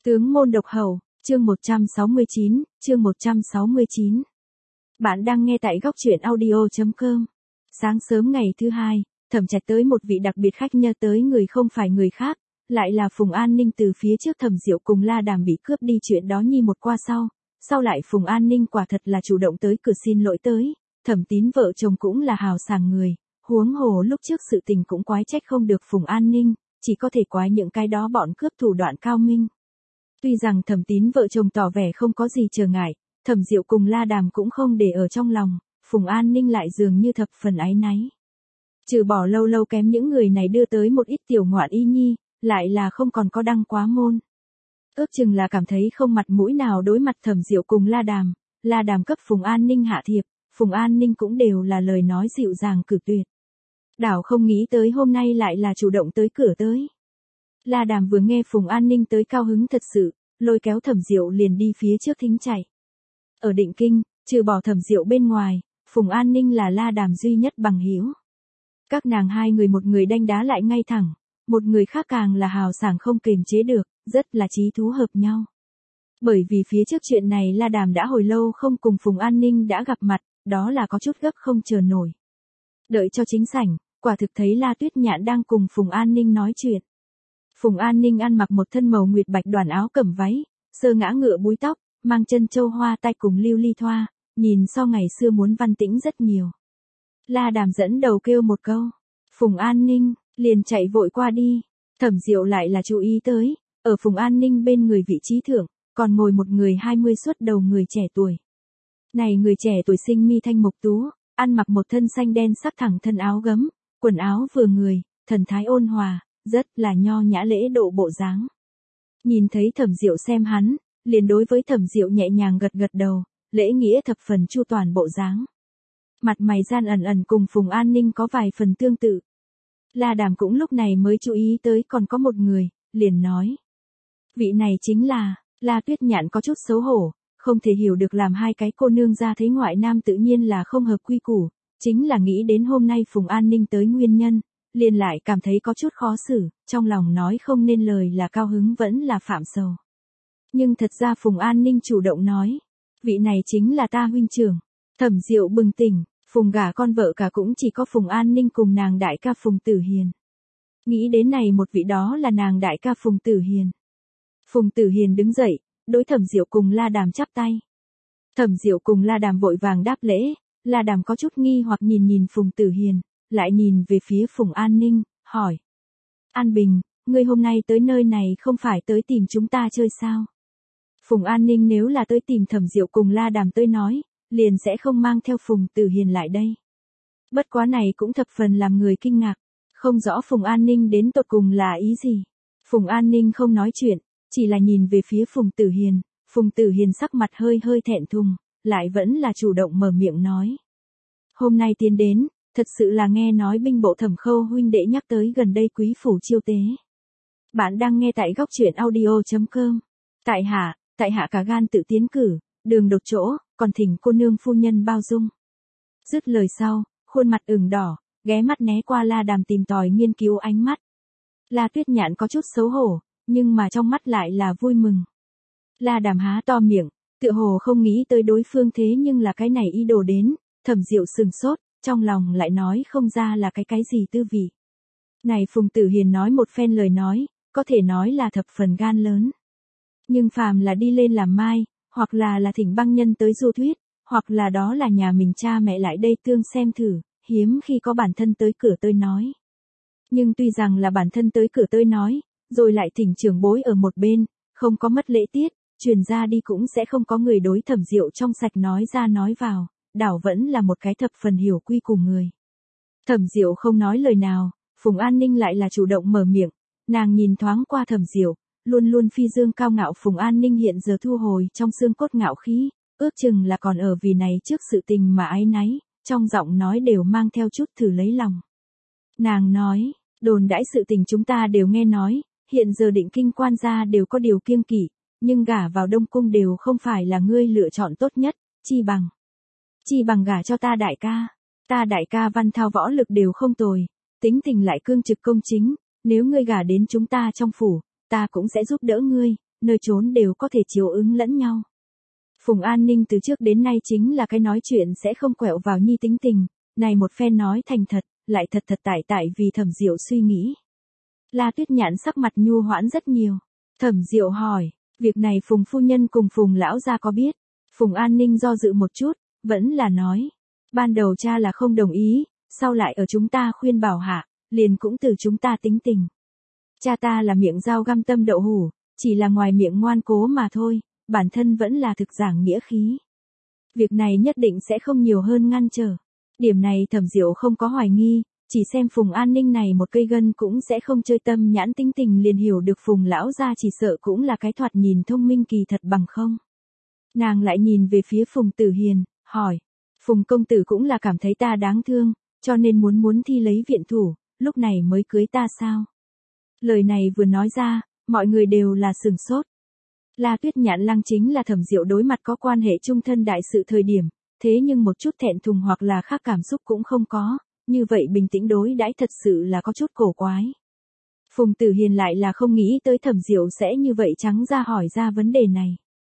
Tướng môn độc hầu, chương 169. Bạn đang nghe tại góc truyện audio.com. Sáng sớm ngày thứ hai, Thẩm Trạch tới một vị đặc biệt khách nhờ tới người không phải người khác, lại là Phùng An Ninh. Từ phía trước Thẩm Diệu cùng La Đàm bị cướp đi chuyện đó nhi một qua sau lại Phùng An Ninh quả thật là chủ động tới cửa xin lỗi tới. Thẩm Tín vợ chồng cũng là hào sảng người, huống hồ lúc trước sự tình cũng quái trách không được Phùng An Ninh, chỉ có thể quái những cái đó bọn cướp thủ đoạn cao minh. Tuy rằng Thẩm Tín vợ chồng tỏ vẻ không có gì trở ngại, Thẩm Diệu cùng La Đàm cũng không để ở trong lòng, Phùng An Ninh lại dường như thập phần áy náy. Trừ bỏ lâu lâu kém những người này đưa tới một ít tiểu ngoạn y nhi, lại là không còn có đăng quá môn. Ước chừng là cảm thấy không mặt mũi nào đối mặt Thẩm Diệu cùng La Đàm cấp Phùng An Ninh hạ thiệp, Phùng An Ninh cũng đều là lời nói dịu dàng cử tuyệt. Đảo không nghĩ tới hôm nay lại là chủ động tới cửa tới. La Đàm vừa nghe Phùng An Ninh tới cao hứng thật sự, lôi kéo Thẩm Diệu liền đi phía trước thính chạy. Ở Định Kinh, trừ bỏ Thẩm Diệu bên ngoài, Phùng An Ninh là La Đàm duy nhất bằng hữu. Các nàng hai người, một người đanh đá lại ngay thẳng, một người khác càng là hào sảng không kềm chế được, rất là chí thú hợp nhau. Bởi vì phía trước chuyện này La Đàm đã hồi lâu không cùng Phùng An Ninh đã gặp mặt, đó là có chút gấp không chờ nổi. Đợi cho chính sảnh, quả thực thấy La Tuyết Nhạn đang cùng Phùng An Ninh nói chuyện. Phùng An Ninh ăn mặc một thân màu nguyệt bạch đoàn áo cẩm váy, sơ ngã ngựa búi tóc, mang chân châu hoa tai cùng lưu ly thoa, nhìn so ngày xưa muốn văn tĩnh rất nhiều. La Đàm dẫn đầu kêu một câu, Phùng An Ninh, liền chạy vội qua đi. Thẩm Diệu lại là chú ý tới, ở Phùng An Ninh bên người vị trí thượng, còn ngồi một người 20 xuất đầu người trẻ tuổi. Này người trẻ tuổi sinh mi thanh mục tú, ăn mặc một thân xanh đen sắc thẳng thân áo gấm, quần áo vừa người, thần thái ôn hòa, rất là nho nhã lễ độ bộ dáng. Nhìn thấy Thẩm Diệu xem hắn, liền đối với Thẩm Diệu nhẹ nhàng gật gật đầu, lễ nghĩa thập phần chu toàn bộ dáng. Mặt mày gian ẩn ẩn cùng Phùng An Ninh có vài phần tương tự. La Đàm cũng lúc này mới chú ý tới còn có một người, liền nói. Vị này chính là, La Tuyết Nhạn có chút xấu hổ, không thể hiểu được làm hai cái cô nương ra thấy ngoại nam tự nhiên là không hợp quy củ, chính là nghĩ đến hôm nay Phùng An Ninh tới nguyên nhân, liền lại cảm thấy có chút khó xử, trong lòng nói không nên lời là cao hứng vẫn là phạm sầu. Nhưng thật ra Phùng An Ninh chủ động nói, vị này chính là ta huynh trưởng. Thẩm Diệu bừng tỉnh, Phùng gả con vợ cả cũng chỉ có Phùng An Ninh cùng nàng đại ca Phùng Tử Hiền. Nghĩ đến này một vị đó là nàng đại ca Phùng Tử Hiền. Phùng Tử Hiền đứng dậy, đối Thẩm Diệu cùng La Đàm chắp tay. Thẩm Diệu cùng La Đàm vội vàng đáp lễ, La Đàm có chút nghi hoặc nhìn Phùng Tử Hiền, lại nhìn về phía Phùng An Ninh, hỏi. An Bình, ngươi hôm nay tới nơi này không phải tới tìm chúng ta chơi sao? Phùng An Ninh nếu là tới tìm Thẩm Diệu cùng La Đàm tới nói, liền sẽ không mang theo Phùng Tử Hiền lại đây. Bất quá này cũng thập phần làm người kinh ngạc, không rõ Phùng An Ninh đến tột cùng là ý gì. Phùng An Ninh không nói chuyện, chỉ là nhìn về phía Phùng Tử Hiền, Phùng Tử Hiền sắc mặt hơi hơi thẹn thùng, lại vẫn là chủ động mở miệng nói. Hôm nay tiến đến, thật sự là nghe nói binh bộ Thẩm Khâu huynh đệ nhắc tới gần đây quý phủ chiêu tế. Bạn đang nghe tại góc truyện audio.com. Tại hạ cả gan tự tiến cử, đường đột chỗ, còn thỉnh cô nương phu nhân bao dung. Dứt lời sau, khuôn mặt ửng đỏ, ghé mắt né qua La Đàm tìm tòi nghiên cứu ánh mắt. La Tuyết Nhạn có chút xấu hổ, nhưng mà trong mắt lại là vui mừng. La Đàm há to miệng, tựa hồ không nghĩ tới đối phương thế nhưng là cái này ý đồ đến, Thẩm Diệu sừng sốt, trong lòng lại nói không ra là cái gì tư vị. Này Phùng Tử Hiền nói một phen lời nói, có thể nói là thập phần gan lớn. Nhưng phàm là đi lên làm mai, hoặc là thỉnh băng nhân tới du thuyết, hoặc là đó là nhà mình cha mẹ lại đây tương xem thử, hiếm khi có bản thân tới cửa tôi nói. Nhưng tuy rằng là bản thân tới cửa tôi nói, rồi lại thỉnh trưởng bối ở một bên, không có mất lễ tiết, truyền ra đi cũng sẽ không có người đối Thẩm Diệu trong sạch nói ra nói vào, đảo vẫn là một cái thập phần hiểu quy củ người. Thẩm Diệu không nói lời nào, Phùng An Ninh lại là chủ động mở miệng, nàng nhìn thoáng qua Thẩm Diệu. Luôn luôn phi dương cao ngạo Phùng An Ninh hiện giờ thu hồi trong xương cốt ngạo khí, ước chừng là còn ở vì này trước sự tình mà áy náy, trong giọng nói đều mang theo chút thử lấy lòng. Nàng nói, đồn đãi sự tình chúng ta đều nghe nói, hiện giờ Định Kinh quan gia đều có điều kiêng kỵ, nhưng gả vào Đông Cung đều không phải là ngươi lựa chọn tốt nhất, chi bằng gả cho ta đại ca văn thao võ lực đều không tồi, tính tình lại cương trực công chính, nếu ngươi gả đến chúng ta trong phủ, ta cũng sẽ giúp đỡ ngươi, nơi trốn đều có thể chiều ứng lẫn nhau. Phùng An Ninh từ trước đến nay chính là cái nói chuyện sẽ không quẹo vào nhi tính tình, này một phen nói thành thật, lại thật thật tại vì Thẩm Diệu suy nghĩ. La Tuyết Nhạn sắc mặt nhu hoãn rất nhiều. Thẩm Diệu hỏi, việc này Phùng phu nhân cùng Phùng lão gia có biết? Phùng An Ninh do dự một chút, vẫn là nói. Ban đầu cha là không đồng ý, sau lại ở chúng ta khuyên bảo hạ, liền cũng từ chúng ta tính tình. Cha ta là miệng dao găm tâm đậu hủ, chỉ là ngoài miệng ngoan cố mà thôi, bản thân vẫn là thực giảng nghĩa khí. Việc này nhất định sẽ không nhiều hơn ngăn trở. Điểm này Thẩm Diệu không có hoài nghi, chỉ xem Phùng An Ninh này một cây gân cũng sẽ không chơi tâm nhãn tính tình liền hiểu được Phùng lão gia chỉ sợ cũng là cái thoạt nhìn thông minh kỳ thật bằng không. Nàng lại nhìn về phía Phùng Tử Hiền, hỏi, Phùng công tử cũng là cảm thấy ta đáng thương, cho nên muốn thi lấy viện thủ, lúc này mới cưới ta sao? Lời này vừa nói ra, mọi người đều là sửng sốt. La Tuyết Nhạn Lăng chính là Thẩm Diệu đối mặt có quan hệ chung thân đại sự thời điểm, thế nhưng một chút thẹn thùng hoặc là khác cảm xúc cũng không có, như vậy bình tĩnh đối đãi thật sự là có chút cổ quái. Phùng Tử Hiền lại là không nghĩ tới Thẩm Diệu sẽ như vậy trắng ra hỏi ra vấn đề này.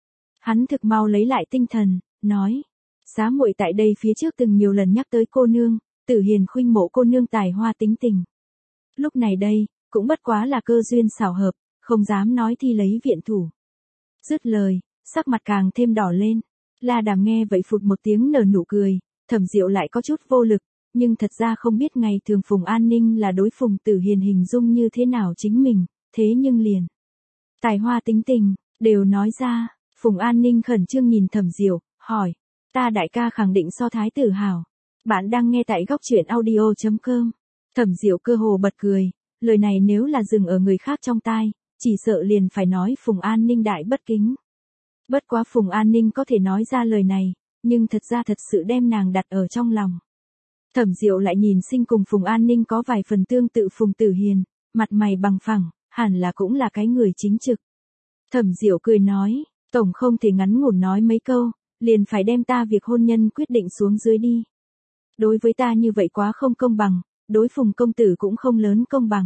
Hắn thực mau lấy lại tinh thần, nói, xá muội tại đây phía trước từng nhiều lần nhắc tới cô nương, Tử Hiền khuynh mộ cô nương tài hoa tính tình. Lúc này đây, cũng bất quá là cơ duyên xảo hợp, không dám nói thi lấy viện thủ. Dứt lời, sắc mặt càng thêm đỏ lên. La Đàm nghe vậy phụt một tiếng nở nụ cười, Thẩm Diệu lại có chút vô lực, nhưng thật ra không biết ngày thường Phùng An Ninh là đối Phùng Tử Hiền hình dung như thế nào chính mình, thế nhưng liền. Tài hoa tính tình, đều nói ra, Phùng An Ninh khẩn trương nhìn Thẩm Diệu, hỏi, ta đại ca khẳng định so thái tử hảo. Bạn đang nghe tại góc truyện audio.com. Thẩm Diệu cơ hồ bật cười, lời này nếu là dừng ở người khác trong tai, chỉ sợ liền phải nói Phùng An Ninh đại bất kính. Bất quá Phùng An Ninh có thể nói ra lời này, nhưng thật ra thật sự đem nàng đặt ở trong lòng. Thẩm Diệu lại nhìn sinh cùng Phùng An Ninh có vài phần tương tự Phùng Tử Hiền, mặt mày bằng phẳng, hẳn là cũng là cái người chính trực. Thẩm Diệu cười nói, tổng không thể ngắn ngủn nói mấy câu, liền phải đem ta việc hôn nhân quyết định xuống dưới đi. Đối với ta như vậy quá không công bằng, đối Phùng công tử cũng không lớn công bằng.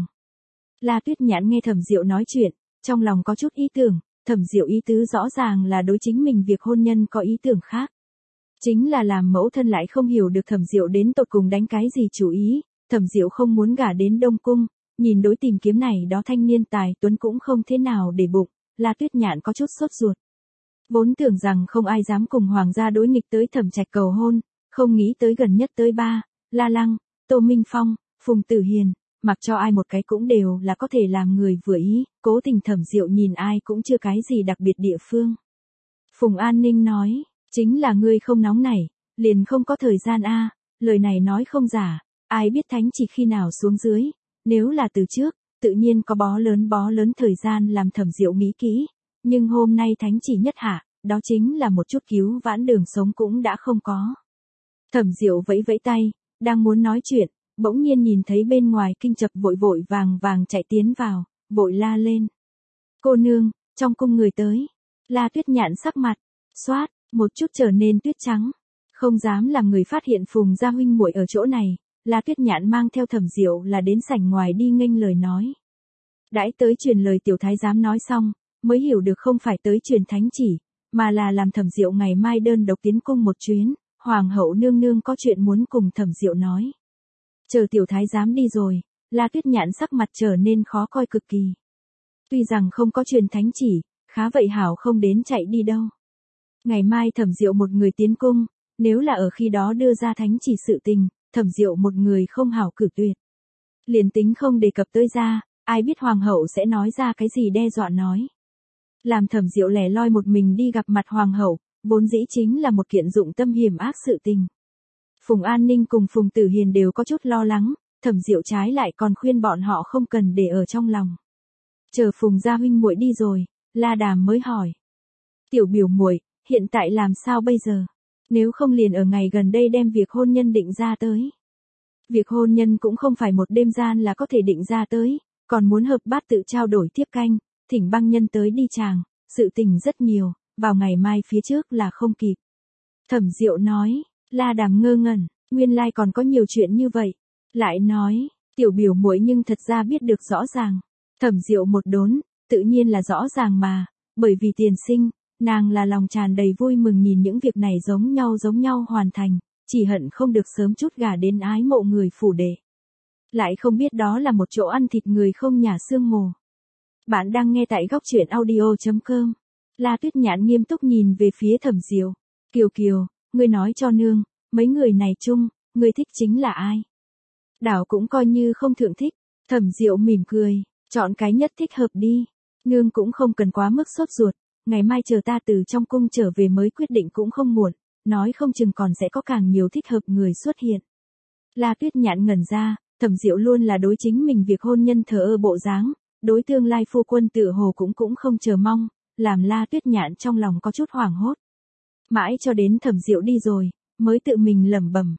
La Tuyết Nhạn nghe Thẩm Diệu nói chuyện, trong lòng có chút ý tưởng, Thẩm Diệu ý tứ rõ ràng là đối chính mình việc hôn nhân có ý tưởng khác. Chính là làm mẫu thân lại không hiểu được Thẩm Diệu đến tột cùng đánh cái gì chủ ý, Thẩm Diệu không muốn gả đến Đông Cung, nhìn đối tìm kiếm này đó thanh niên tài tuấn cũng không thế nào để bụng, La Tuyết Nhạn có chút sốt ruột. Vốn tưởng rằng không ai dám cùng hoàng gia đối nghịch tới Thẩm Trạch cầu hôn, không nghĩ tới gần nhất tới ba, La Lăng, Tô Minh Phong, Phùng Tử Hiền, mặc cho ai một cái cũng đều là có thể làm người vừa ý, cố tình Thẩm Diệu nhìn ai cũng chưa cái gì đặc biệt địa phương. Phùng An Ninh nói, chính là ngươi không nóng nảy, liền không có thời gian a, lời này nói không giả, ai biết thánh chỉ khi nào xuống dưới, nếu là từ trước, tự nhiên có bó lớn thời gian làm Thẩm Diệu nghĩ kỹ, nhưng hôm nay thánh chỉ nhất hạ, đó chính là một chút cứu vãn đường sống cũng đã không có. Thẩm Diệu vẫy vẫy tay, đang muốn nói chuyện, bỗng nhiên nhìn thấy bên ngoài Kinh Chập vội vàng chạy tiến vào, vội la lên. Cô nương, trong cung người tới. La Tuyết Nhạn sắc mặt, xoát, một chút trở nên tuyết trắng. Không dám làm người phát hiện Phùng gia huynh muội ở chỗ này, La Tuyết Nhạn mang theo Thẩm Diệu là đến sảnh ngoài đi nghênh lời nói. Đãi tới truyền lời tiểu thái giám nói xong, mới hiểu được không phải tới truyền thánh chỉ, mà là làm Thẩm Diệu ngày mai đơn độc tiến cung một chuyến, hoàng hậu nương nương có chuyện muốn cùng Thẩm Diệu nói. Chờ tiểu thái giám đi rồi, La Tuyết Nhạn sắc mặt trở nên khó coi cực kỳ. Tuy rằng không có truyền thánh chỉ, khá vậy hảo không đến chạy đi đâu. Ngày mai Thẩm Diệu một người tiến cung, nếu là ở khi đó đưa ra thánh chỉ sự tình, Thẩm Diệu một người không hảo cử tuyệt. Liền tính không đề cập tới ra, ai biết hoàng hậu sẽ nói ra cái gì đe dọa nói. Làm Thẩm Diệu lẻ loi một mình đi gặp mặt hoàng hậu, vốn dĩ chính là một kiện dụng tâm hiểm ác sự tình. Phùng An Ninh cùng Phùng Tử Hiền đều có chút lo lắng, Thẩm Diệu trái lại còn khuyên bọn họ không cần để ở trong lòng. Chờ Phùng gia huynh muội đi rồi, La Đàm mới hỏi. Tiểu biểu muội, hiện tại làm sao bây giờ? Nếu không liền ở ngày gần đây đem việc hôn nhân định ra tới. Việc hôn nhân cũng không phải một đêm gian là có thể định ra tới, còn muốn hợp bát tự trao đổi tiếp canh, thỉnh băng nhân tới đi chàng, sự tình rất nhiều, vào ngày mai phía trước là không kịp. Thẩm Diệu nói, La Đàm ngơ ngẩn, nguyên lai còn có nhiều chuyện như vậy. Lại nói, tiểu biểu muội nhưng thật ra biết được rõ ràng. Thẩm Diệu một đốn, tự nhiên là rõ ràng mà, Bởi vì tiền sinh, nàng là lòng tràn đầy vui mừng nhìn những việc này giống nhau hoàn thành, chỉ hận không được sớm chút gả đến ái mộ người phủ đệ. Lại không biết đó là một chỗ ăn thịt người không nhà xương mồ. Bạn đang nghe tại góc truyện audio.com. La Tuyết Nhạn nghiêm túc nhìn về phía Thẩm Diệu. Kiều Kiều, ngươi nói cho nương, mấy người này chung, ngươi thích chính là ai? Đảo cũng coi như không thượng thích. Thẩm Diệu mỉm cười, chọn cái nhất thích hợp đi. Nương cũng không cần quá mức sốt ruột, ngày mai chờ ta từ trong cung trở về mới quyết định cũng không muộn, nói không chừng còn sẽ có càng nhiều thích hợp người xuất hiện. La Tuyết Nhạn ngẩn ra, Thẩm Diệu luôn là đối chính mình việc hôn nhân thờ ơ bộ dáng, đối tương lai phu quân tựa hồ cũng không chờ mong, làm La Tuyết Nhạn trong lòng có chút hoảng hốt. Mãi cho đến Thẩm Diệu đi rồi, mới tự mình lẩm bẩm.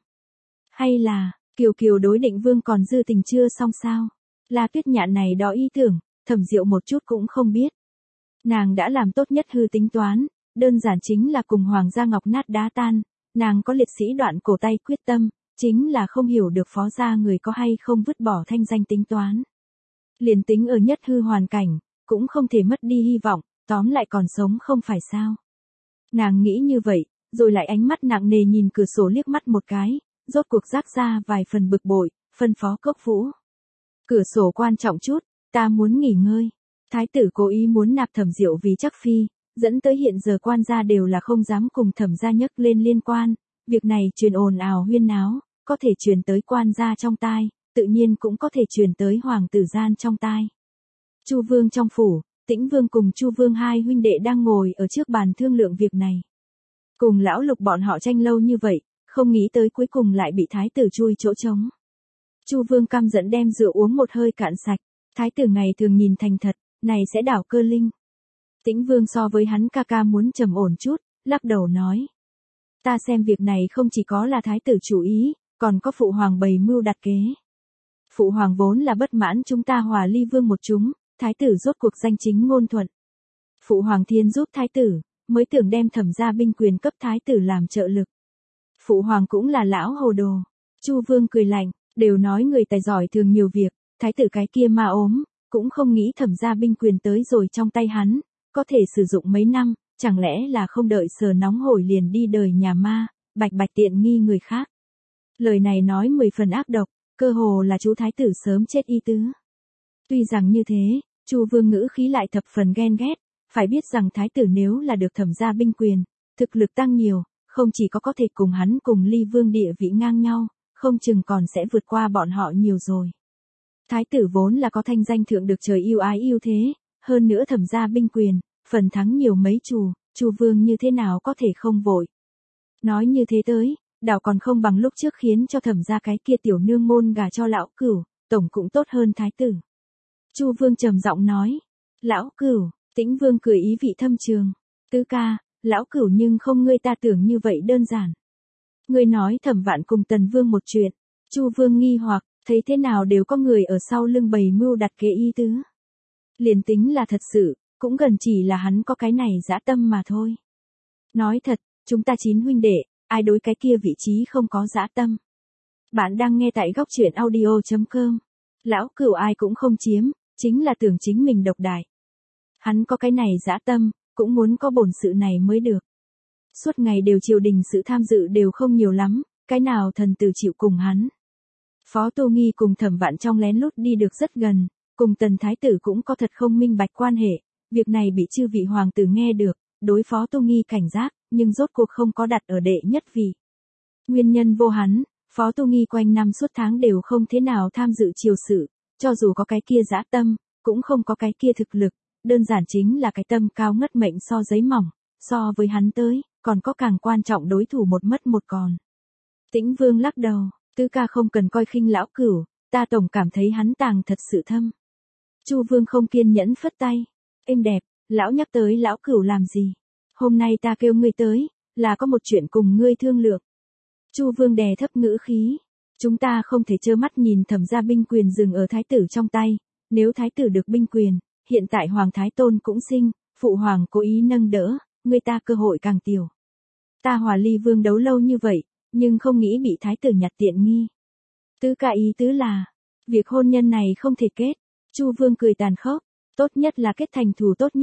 Hay là, Kiều Kiều đối Định Vương còn dư tình chưa xong sao? La Tuyết Nhạn này đó ý tưởng, Thẩm Diệu một chút cũng không biết. Nàng đã làm tốt nhất hư tính toán, đơn giản chính là cùng Hoàng gia ngọc nát đá tan, nàng có liệt sĩ đoạn cổ tay quyết tâm, chính là không hiểu được phó gia người có hay không vứt bỏ thanh danh tính toán. Liền tính ở nhất hư hoàn cảnh, cũng không thể mất đi hy vọng, tóm lại còn sống không phải sao. Nàng nghĩ như vậy, rồi lại ánh mắt nặng nề nhìn cửa sổ liếc mắt một cái, rốt cuộc rác ra vài phần bực bội, phân phó Cốc Vũ. Cửa sổ quan trọng chút, ta muốn nghỉ ngơi. Thái tử cố ý muốn nạp Thẩm Diệu vì chắc phi, dẫn tới hiện giờ quan gia đều là không dám cùng Thẩm gia nhấc lên liên quan, việc này truyền ồn ào huyên náo, có thể truyền tới quan gia trong tai, tự nhiên cũng có thể truyền tới hoàng tử gian trong tai. Chu Vương trong phủ, Tĩnh Vương cùng Chu Vương hai huynh đệ đang ngồi ở trước bàn thương lượng việc này. Cùng lão Lục bọn họ tranh lâu như vậy, không nghĩ tới cuối cùng lại bị thái tử chui chỗ trống. Chu Vương căm giận đem rượu uống một hơi cạn sạch, thái tử ngày thường nhìn thành thật, này sẽ đảo cơ linh. Tĩnh Vương so với hắn ca ca muốn trầm ổn chút, lắc đầu nói. Ta xem việc này không chỉ có là thái tử chủ ý, còn có phụ hoàng bày mưu đặt kế. Phụ hoàng vốn là bất mãn chúng ta Hòa Ly Vương một chúng, thái tử rốt cuộc danh chính ngôn thuận. Phụ hoàng thiên giúp thái tử, mới tưởng đem Thẩm gia binh quyền cấp thái tử làm trợ lực. Phụ hoàng cũng là lão hồ đồ. Chu Vương cười lạnh, đều nói người tài giỏi thường nhiều việc, thái tử cái kia ma ốm, cũng không nghĩ Thẩm gia binh quyền tới rồi trong tay hắn, có thể sử dụng mấy năm, chẳng lẽ là không đợi sờ nóng hổi liền đi đời nhà ma, bạch tiện nghi người khác. Lời này nói 10 phần ác độc, cơ hồ là chú thái tử sớm chết y tứ. Tuy rằng như thế, Chu Vương ngữ khí lại thập phần ghen ghét, phải biết rằng thái tử nếu là được Thẩm gia binh quyền, thực lực tăng nhiều, không chỉ có thể cùng hắn cùng Ly Vương địa vị ngang nhau, không chừng còn sẽ vượt qua bọn họ nhiều rồi. Thái tử vốn là có thanh danh thượng được trời yêu ái yêu thế, hơn nữa Thẩm gia binh quyền, phần thắng nhiều mấy Chu Vương như thế nào có thể không vội. Nói như thế tới, đảo còn không bằng lúc trước khiến cho Thẩm gia cái kia tiểu nương môn gả cho lão Cửu, tổng cũng tốt hơn thái tử. Chu Vương trầm giọng nói, lão Cửu, Tĩnh Vương cười ý vị thâm trường, tứ ca, lão Cửu nhưng không ngươi ta tưởng như vậy đơn giản. Ngươi nói Thẩm Vạn cùng Tần Vương một chuyện, Chu Vương nghi hoặc, thấy thế nào đều có người ở sau lưng bày mưu đặt kế ý tứ. Liền tính là thật sự, cũng gần chỉ là hắn có cái này dã tâm mà thôi. Nói thật, chúng ta 9 huynh đệ, ai đối cái kia vị trí không có dã tâm. Bạn đang nghe tại góc truyện audio.com. Lão Cửu ai cũng không chiếm, chính là tưởng chính mình độc đại. Hắn có cái này dã tâm, cũng muốn có bổn sự này mới được. Suốt ngày đều triều đình sự tham dự đều không nhiều lắm, cái nào thần tử chịu cùng hắn. Phó Tô Nghi cùng Thẩm Vạn trong lén lút đi được rất gần, cùng Tần Thái tử cũng có thật không minh bạch quan hệ, việc này bị chư vị hoàng tử nghe được, đối Phó Tô Nghi cảnh giác, nhưng rốt cuộc không có đặt ở đệ nhất vị. Nguyên nhân vô hắn, Phó Tô Nghi quanh năm suốt tháng đều không thế nào tham dự triều sự, cho dù có cái kia dã tâm, cũng không có cái kia thực lực, đơn giản chính là cái tâm cao ngất mệnh so giấy mỏng, so với hắn tới, còn có càng quan trọng đối thủ một mất một còn. Tĩnh Vương lắc đầu, tứ ca không cần coi khinh lão Cửu, ta tổng cảm thấy hắn tàng thật sự thâm. Chu Vương không kiên nhẫn phất tay, êm đẹp, lão nhắc tới lão Cửu làm gì? Hôm nay ta kêu ngươi tới, là có một chuyện cùng ngươi thương lượng. Chu Vương đè thấp ngữ khí, chúng ta không thể trơ mắt nhìn Thẩm gia binh quyền dừng ở thái tử trong tay, nếu thái tử được binh quyền, hiện tại hoàng thái tôn cũng sinh, phụ hoàng cố ý nâng đỡ, người ta cơ hội càng tiểu. Ta Hòa Ly Vương đấu lâu như vậy, nhưng không nghĩ bị thái tử nhặt tiện nghi. Tứ ca ý tứ là, việc hôn nhân này không thể kết. Chu Vương cười tàn khốc, tốt nhất là kết thành thù tốt nhất.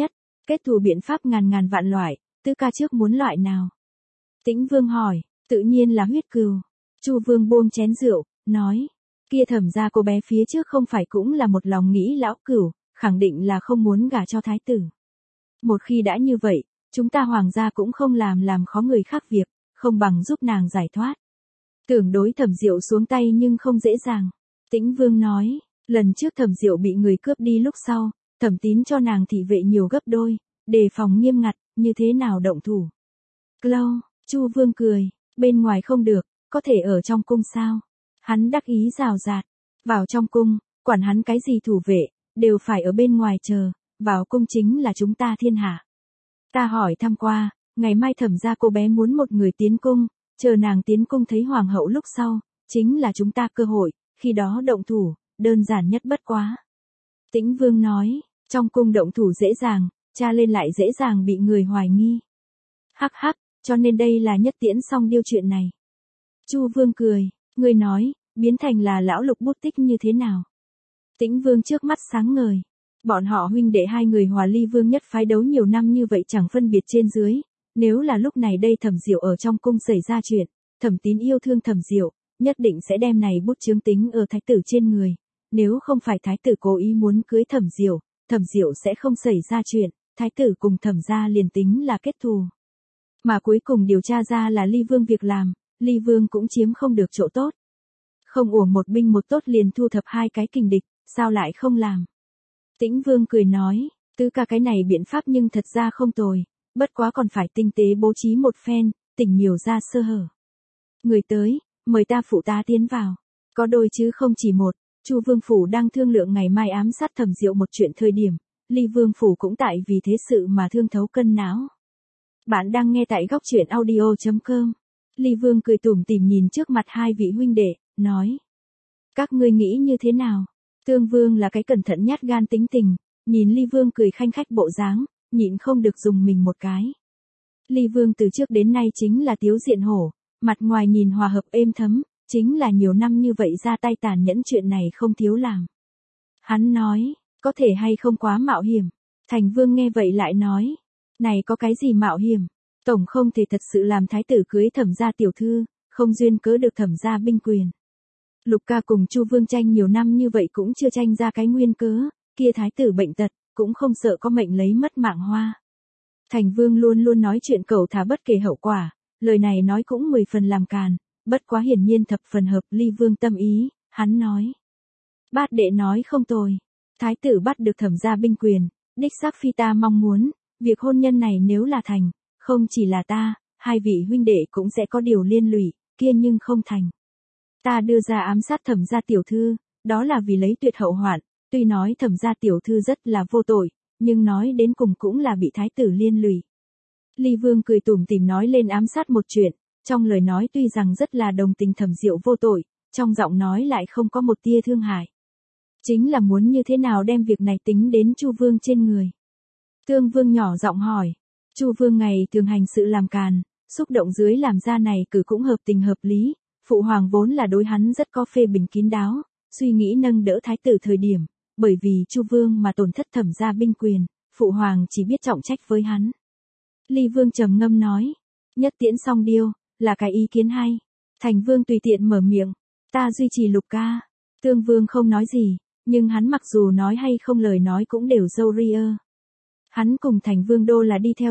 Kết thù biện pháp ngàn ngàn vạn loại, Tứ ca trước muốn loại nào? Tĩnh Vương hỏi, tự nhiên là huyết cừu. Chu Vương buông chén rượu, nói, kia Thẩm gia cô bé phía trước không phải cũng là một lòng nghĩ lão cửu, khẳng định là không muốn gả cho thái tử. Một khi đã như vậy, chúng ta hoàng gia cũng không làm khó người khác việc, không bằng giúp nàng giải thoát. Tưởng đối Thẩm Diệu xuống tay nhưng không dễ dàng. Tĩnh Vương nói, lần trước Thẩm Diệu bị người cướp đi lúc sau, Thẩm Tín cho nàng thị vệ nhiều gấp đôi, đề phòng nghiêm ngặt, như thế nào động thủ. Lâu, Chu Vương cười, bên ngoài không được, có thể ở trong cung sao? Hắn đắc ý rào rạt, vào trong cung, quản hắn cái gì thủ vệ, đều phải ở bên ngoài chờ, vào cung chính là chúng ta thiên hạ. Ta hỏi thăm qua, ngày mai Thẩm gia cô bé muốn một người tiến cung, chờ nàng tiến cung thấy hoàng hậu lúc sau, chính là chúng ta cơ hội, khi đó động thủ, đơn giản nhất bất quá. Tĩnh Vương nói, trong cung động thủ dễ dàng, tra lên lại dễ dàng bị người hoài nghi. Hắc hắc, cho nên đây là nhất tiễn xong điêu chuyện này. Chu Vương cười, người nói, biến thành là lão Lục bút tích như thế nào? Tĩnh Vương trước mắt sáng ngời. Bọn họ huynh đệ hai người hòa ly vương nhất phái đấu nhiều năm như vậy chẳng phân biệt trên dưới. Nếu là lúc này đây Thẩm Diệu ở trong cung xảy ra chuyện, Thẩm Tín yêu thương Thẩm Diệu, nhất định sẽ đem này bút chướng tính ở thái tử trên người. Nếu không phải thái tử cố ý muốn cưới Thẩm Diệu sẽ không xảy ra chuyện, thái tử cùng Thẩm gia liền tính là kết thù. Mà cuối cùng điều tra ra là ly vương việc làm, ly vương cũng chiếm không được chỗ tốt. Không uổng một binh một tốt liền thu thập hai cái kình địch, sao lại không làm? Tĩnh Vương cười nói, Tứ ca cái này biện pháp nhưng thật ra không tồi, bất quá còn phải tinh tế bố trí một phen, tỉnh nhiều ra sơ hở. Người tới, mời ta phụ tá tiến vào. Có đôi chứ không chỉ một, Chu Vương phủ đang thương lượng ngày mai ám sát Thẩm Diệu một chuyện thời điểm, Ly Vương phủ cũng tại vì thế sự mà thương thấu cân não. Bạn đang nghe tại góc truyện audio.com. Ly Vương cười tủm tỉm nhìn trước mặt hai vị huynh đệ, nói: Các ngươi nghĩ như thế nào? Tương Vương là cái cẩn thận nhát gan tính tình, nhìn Ly Vương cười khanh khách bộ dáng, nhịn không được dùng mình một cái. Ly Vương từ trước đến nay chính là tiếu diện hổ, mặt ngoài nhìn hòa hợp êm thấm, chính là nhiều năm như vậy ra tay tàn nhẫn chuyện này không thiếu làm. Hắn nói, có thể hay không quá mạo hiểm. Thành Vương nghe vậy lại nói, này có cái gì mạo hiểm, tổng không thể thật sự làm thái tử cưới Thẩm gia tiểu thư, không duyên cớ được Thẩm gia binh quyền. Lục ca cùng Chu Vương tranh nhiều năm như vậy cũng chưa tranh ra cái nguyên cớ, kia thái tử bệnh tật, cũng không sợ có mệnh lấy mất mạng hoa. Thành Vương luôn luôn nói chuyện cẩu thả bất kể hậu quả, lời này nói cũng 10 phần làm càn, bất quá hiển nhiên thập phần hợp Ly Vương tâm ý, hắn nói. Bát đệ nói không tồi, thái tử bắt được Thẩm gia binh quyền, đích xác phi ta mong muốn, việc hôn nhân này nếu là thành, không chỉ là ta, hai vị huynh đệ cũng sẽ có điều liên lụy, kia nhưng không thành. Ta đưa ra ám sát Thẩm gia tiểu thư, đó là vì lấy tuyệt hậu hoạn, tuy nói Thẩm gia tiểu thư rất là vô tội, nhưng nói đến cùng cũng là bị thái tử liên lụy. Ly Vương cười tủm tỉm nói lên ám sát một chuyện, trong lời nói tuy rằng rất là đồng tình Thẩm Diệu vô tội, trong giọng nói lại không có một tia thương hại. Chính là muốn như thế nào đem việc này tính đến Chu Vương trên người. Tương Vương nhỏ giọng hỏi, Chu Vương ngày thường hành sự làm càn, xúc động dưới làm ra này cử cũng hợp tình hợp lý, phụ hoàng vốn là đối hắn rất có phê bình kín đáo, suy nghĩ nâng đỡ thái tử thời điểm, bởi vì Chu Vương mà tổn thất Thẩm gia binh quyền, phụ hoàng chỉ biết trọng trách với hắn. Ly Vương trầm ngâm nói, nhất tiễn song điêu, là cái ý kiến hay. Thành Vương tùy tiện mở miệng, ta duy trì Lục ca. Tương Vương không nói gì, nhưng hắn mặc dù nói hay không lời nói cũng đều dâu ria. Hắn cùng Thành Vương đô là đi theo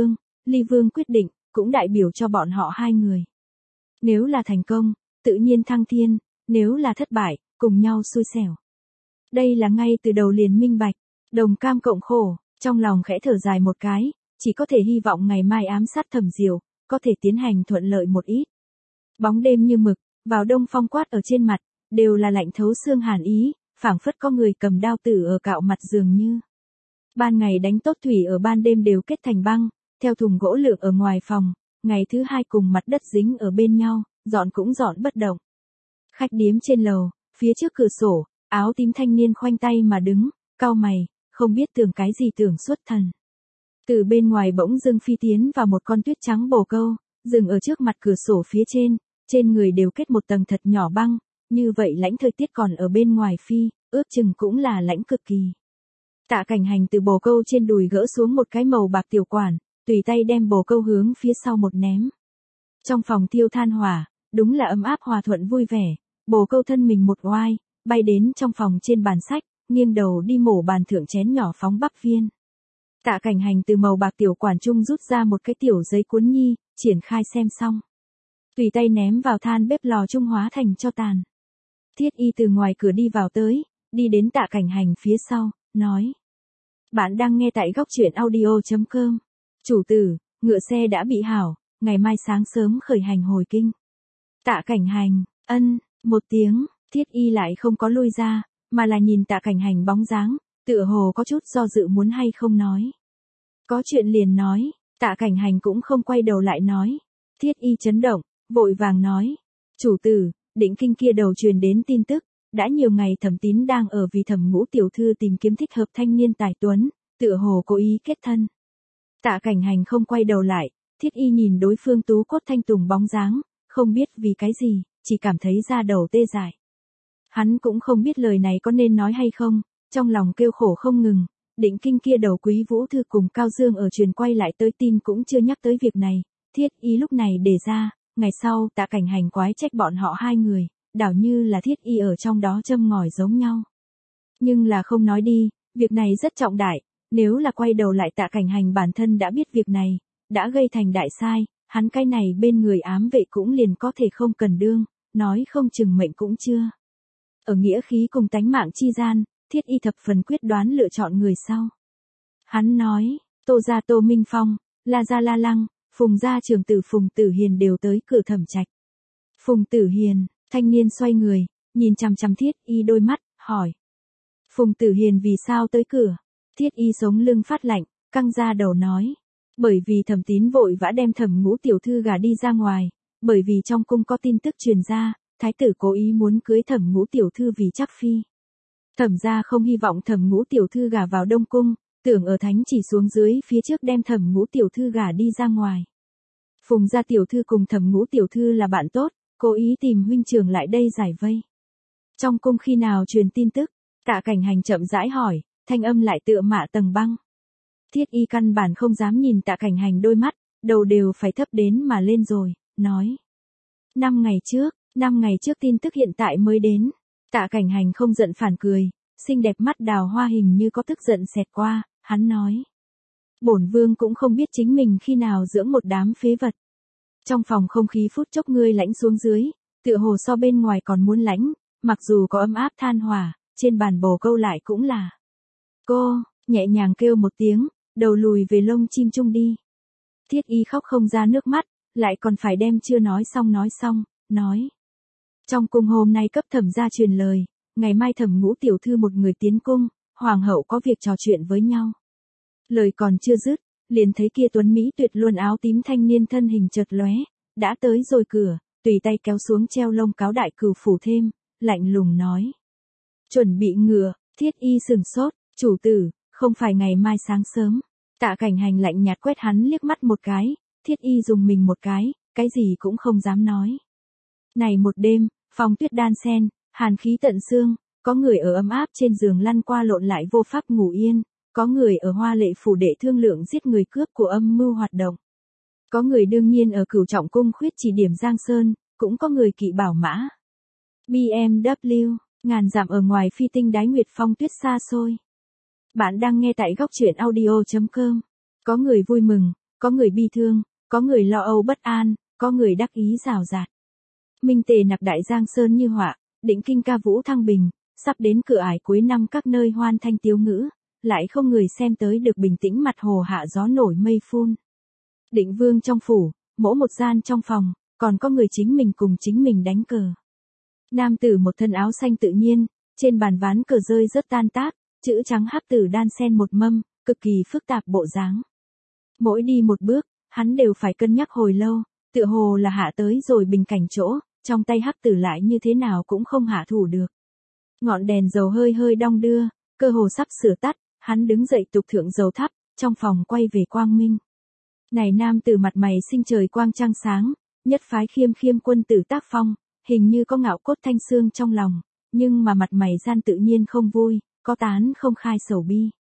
Ly Vương quyết định, cũng đại biểu cho bọn họ hai người. Nếu là thành công, tự nhiên thăng thiên, nếu là thất bại, cùng nhau xui xẻo. Đây là ngay từ đầu liền minh bạch, đồng cam cộng khổ, trong lòng khẽ thở dài một cái, chỉ có thể hy vọng ngày mai ám sát Thẩm Diệu, có thể tiến hành thuận lợi một ít. Bóng đêm như mực, vào đông phong quát ở trên mặt, đều là lạnh thấu xương hàn ý, phảng phất có người cầm đao tử ở cạo mặt dường như. Ban ngày đánh tốt thủy ở ban đêm đều kết thành băng, theo thùng gỗ lượng ở ngoài phòng, ngày thứ hai cùng mặt đất dính ở bên nhau, dọn cũng dọn bất động. Khách điếm trên lầu, phía trước cửa sổ, áo tím thanh niên khoanh tay mà đứng, cau mày, không biết tưởng cái gì tưởng xuất thần. Từ bên ngoài bỗng dưng phi tiến vào một con tuyết trắng bồ câu, dừng ở trước mặt cửa sổ phía trên người đều kết một tầng thật nhỏ băng, như vậy lãnh thời tiết còn ở bên ngoài phi, ước chừng cũng là lãnh cực kỳ. Tạ Cảnh Hành từ bồ câu trên đùi gỡ xuống một cái màu bạc tiểu quản, tùy tay đem bồ câu hướng phía sau một ném. Trong phòng thiêu than hỏa, đúng là ấm áp hòa thuận vui vẻ, bồ câu thân mình một oai, bay đến trong phòng trên bàn sách, nghiêng đầu đi mổ bàn thượng chén nhỏ phóng bắp viên. Tạ Cảnh Hành từ màu bạc tiểu quản trung rút ra một cái tiểu giấy cuốn nhi, triển khai xem xong. Tùy tay ném vào than bếp lò trung hóa thành tro tàn. Thiết Y từ ngoài cửa đi vào tới, đi đến Tạ Cảnh Hành phía sau, nói. Bạn đang nghe tại góc truyện audio.com. Chủ tử, ngựa xe đã bị hảo, ngày mai sáng sớm khởi hành hồi kinh. Tạ Cảnh Hành, một tiếng, Thiết Y lại không có lui ra, mà là nhìn Tạ Cảnh Hành bóng dáng, tựa hồ có chút do dự muốn hay không nói. Có chuyện liền nói, Tạ Cảnh Hành cũng không quay đầu lại nói. Thiết Y chấn động, vội vàng nói. Chủ tử, Định Kinh kia đầu truyền đến tin tức, đã nhiều ngày Thẩm Tín đang ở vì Thẩm Ngũ tiểu thư tìm kiếm thích hợp thanh niên tài tuấn, tựa hồ cố ý kết thân. Tạ Cảnh Hành không quay đầu lại, Thiết Y nhìn đối phương tú cốt thanh tùng bóng dáng, không biết vì cái gì, chỉ cảm thấy da đầu tê dại. Hắn cũng không biết lời này có nên nói hay không, trong lòng kêu khổ không ngừng. Định Kinh kia đầu Quý Vũ Thư cùng Cao Dương ở truyền quay lại tới tin cũng chưa nhắc tới việc này, Thiết Y lúc này đề ra, ngày sau Tạ Cảnh Hành quái trách bọn họ hai người, đảo như là Thiết Y ở trong đó châm ngòi giống nhau. Nhưng là không nói đi, việc này rất trọng đại, nếu là quay đầu lại Tạ Cảnh Hành bản thân đã biết việc này, đã gây thành đại sai, hắn cái này bên người ám vệ cũng liền có thể không cần đương, nói không chừng mệnh cũng chưa. Ở nghĩa khí cùng tánh mạng chi gian, Thiết Y thập phần quyết đoán lựa chọn người sau. Hắn nói, Tô gia Tô Minh Phong, La gia La Lăng, Phùng gia trưởng tử Phùng Tử Hiền đều tới cửa Thẩm Trạch. Phùng Tử Hiền, thanh niên xoay người, nhìn chằm chằm Thiết Y đôi mắt, hỏi. Phùng Tử Hiền vì sao tới cửa? Thiết Y sống lưng phát lạnh, căng ra đầu nói. Bởi vì Thẩm Tín vội vã đem Thẩm Ngũ tiểu thư gả đi ra ngoài, bởi vì trong cung có tin tức truyền ra, thái tử cố ý muốn cưới Thẩm Ngũ tiểu thư vì chắc phi. Thẩm gia không hy vọng Thẩm Ngũ tiểu thư gả vào Đông cung, tưởng ở thánh chỉ xuống dưới phía trước đem Thẩm Ngũ tiểu thư gả đi ra ngoài. Phùng gia tiểu thư cùng Thẩm Ngũ tiểu thư là bạn tốt, cố ý tìm huynh trưởng lại đây giải vây. Trong cung khi nào truyền tin tức? Tạ Cảnh Hành chậm rãi hỏi, thanh âm lại tựa mạ tầng băng. Thiết Y căn bản không dám nhìn Tạ Cảnh Hành đôi mắt, đầu đều phải thấp đến mà lên rồi, nói. 5 ngày trước tin tức hiện tại mới đến. Tạ Cảnh Hành không giận phản cười, xinh đẹp mắt đào hoa hình như có tức giận xẹt qua, hắn nói. Bổn vương cũng không biết chính mình khi nào dưỡng một đám phế vật. Trong phòng không khí phút chốc ngươi lãnh xuống dưới, tựa hồ so bên ngoài còn muốn lãnh, mặc dù có ấm áp than hỏa, trên bàn bồ câu lại cũng là. Cô, nhẹ nhàng kêu một tiếng, đầu lùi về lông chim chung đi. Thiết Y khóc không ra nước mắt, lại còn phải đem chưa nói xong, nói. Trong cung hôm nay cấp Thẩm gia truyền lời, ngày mai Thẩm Ngũ tiểu thư một người tiến cung, hoàng hậu có việc trò chuyện với nhau. Lời còn chưa dứt, liền thấy kia tuấn mỹ tuyệt luân áo tím thanh niên thân hình chợt lóe, đã tới rồi cửa, tùy tay kéo xuống treo lông cáo đại cửu phủ thêm, lạnh lùng nói. Chuẩn bị ngựa. Thiết Y sừng sốt, chủ tử, không phải ngày mai sáng sớm. Tạ Cảnh Hành lạnh nhạt quét hắn liếc mắt một cái, Thiết Y dùng mình một cái gì cũng không dám nói. Này một đêm, phong tuyết đan sen, hàn khí tận xương, có người ở ấm áp trên giường lăn qua lộn lại vô pháp ngủ yên, có người ở Hoa Lệ phủ đệ thương lượng giết người cướp của âm mưu hoạt động. Có người đương nhiên ở Cửu Trọng cung khuyết chỉ điểm Giang Sơn, cũng có người kỵ bảo mã. BMW, ngàn dặm ở ngoài phi tinh đái nguyệt phong tuyết xa xôi. Bạn đang nghe tại góc truyện audio.com. Có người vui mừng, có người bi thương, có người lo âu bất an, có người đắc ý rào rạt. Minh tề nặc đại Giang Sơn như họa, Định Kinh ca vũ thăng bình, sắp đến cửa ải cuối năm các nơi hoan thanh tiếu ngữ, lại không người xem tới được bình tĩnh mặt hồ hạ gió nổi mây phun. Định vương trong phủ, mỗi một gian trong phòng, còn có người chính mình cùng chính mình đánh cờ. Nam tử một thân áo xanh tự nhiên, trên bàn ván cờ rơi rất tan tác, chữ trắng hắc tử đan sen một mâm, cực kỳ phức tạp bộ dáng. Mỗi đi một bước, hắn đều phải cân nhắc hồi lâu, tựa hồ là hạ tới rồi bình cảnh chỗ, trong tay hắc tử lại như thế nào cũng không hạ thủ được. Ngọn đèn dầu hơi hơi đong đưa, cơ hồ sắp sửa tắt, hắn đứng dậy tục thượng dầu thắp, trong phòng quay về quang minh. Này nam tử mặt mày sinh trời quang trăng sáng, nhất phái khiêm khiêm quân tử tác phong, hình như có ngạo cốt thanh xương trong lòng, nhưng mà mặt mày gian tự nhiên không vui, có tán không khai sầu bi.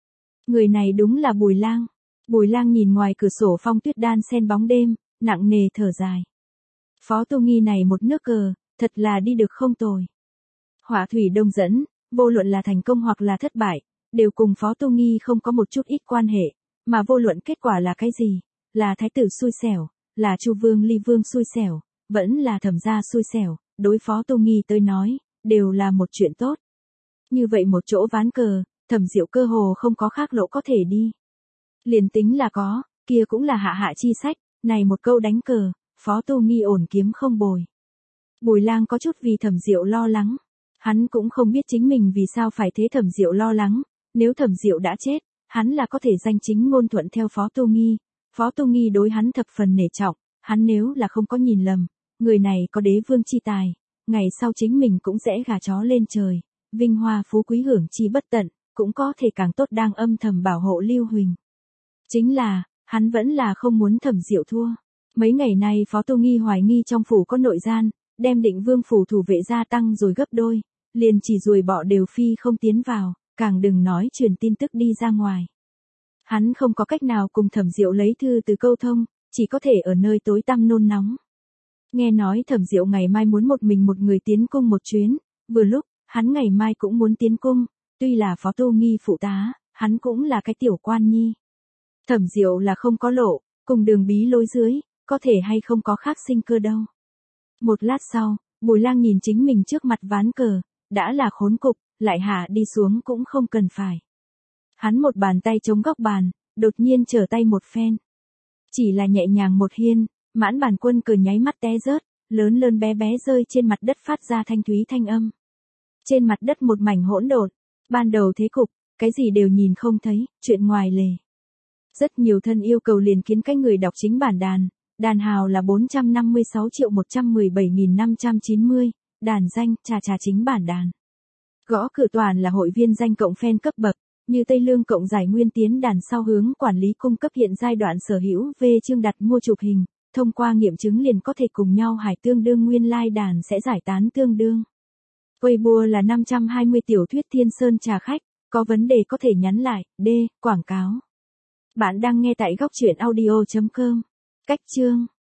Người này đúng là Bùi Lang. Bùi Lang nhìn ngoài cửa sổ phong tuyết đan xen bóng đêm, nặng nề thở dài. Phó Tô Nghi này một nước cờ, thật là đi được không tồi. Hỏa thủy đông dẫn, vô luận là thành công hoặc là thất bại, đều cùng Phó Tô Nghi không có một chút ít quan hệ, mà vô luận kết quả là cái gì, là thái tử xui xẻo, là Chu Vương Ly Vương xui xẻo, vẫn là Thẩm gia xui xẻo, đối Phó Tô Nghi tới nói, đều là một chuyện tốt. Như vậy một chỗ ván cờ, Thẩm Diệu cơ hồ không có khác lỗ có thể đi. Liền tính là có, kia cũng là hạ hạ chi sách, này một câu đánh cờ, Phó Tô Nghi ổn kiếm không bồi. Bùi Lang có chút vì Thẩm Diệu lo lắng. Hắn cũng không biết chính mình vì sao phải thế Thẩm Diệu lo lắng, nếu Thẩm Diệu đã chết, hắn là có thể danh chính ngôn thuận theo Phó Tô Nghi. Phó Tô Nghi đối hắn thập phần nể trọng, hắn nếu là không có nhìn lầm, người này có đế vương chi tài, ngày sau chính mình cũng sẽ gà chó lên trời, vinh hoa phú quý hưởng chi bất tận, cũng có thể càng tốt đang âm thầm bảo hộ Lưu Huỳnh. Chính là, hắn vẫn là không muốn Thẩm Diệu thua. Mấy ngày nay Phó Tô Nghi hoài nghi trong phủ có nội gian, đem Định Vương phủ thủ vệ gia tăng rồi gấp đôi, liền chỉ ruồi bọ đều phi không tiến vào, càng đừng nói truyền tin tức đi ra ngoài. Hắn không có cách nào cùng Thẩm Diệu lấy thư từ câu thông, chỉ có thể ở nơi tối tăm nôn nóng. Nghe nói Thẩm Diệu ngày mai muốn một mình một người tiến cung một chuyến, vừa lúc, hắn ngày mai cũng muốn tiến cung, tuy là Phó Tô Nghi phụ tá, hắn cũng là cái tiểu quan nhi. Thẩm Diệu là không có lộ, cùng đường bí lối dưới, có thể hay không có khác sinh cơ đâu. Một lát sau, Bùi Lang nhìn chính mình trước mặt ván cờ, đã là khốn cục, lại hạ đi xuống cũng không cần phải. Hắn một bàn tay chống góc bàn, đột nhiên trở tay một phen. Chỉ là nhẹ nhàng một hiên, mãn bàn quân cờ nháy mắt té rớt, lớn lớn bé bé rơi trên mặt đất phát ra thanh thúy thanh âm. Trên mặt đất một mảnh hỗn độn, ban đầu thế cục, cái gì đều nhìn không thấy, chuyện ngoài lề. Rất nhiều thân yêu cầu liền kiến cái người đọc chính bản đàn, đàn hào là 456.117.590, đàn danh, trà chính bản đàn. Gõ cửa toàn là hội viên danh cộng fan cấp bậc, như Tây Lương cộng giải nguyên tiến đàn sau hướng quản lý cung cấp hiện giai đoạn sở hữu về chương đặt mua chụp hình, thông qua nghiệm chứng liền có thể cùng nhau hải tương đương nguyên lai đàn sẽ giải tán tương đương. Weibo là 520 tiểu thuyết Thiên Sơn trà khách, có vấn đề có thể nhắn lại, quảng cáo. Bạn đang nghe tại góc truyện audio.com. Cách chương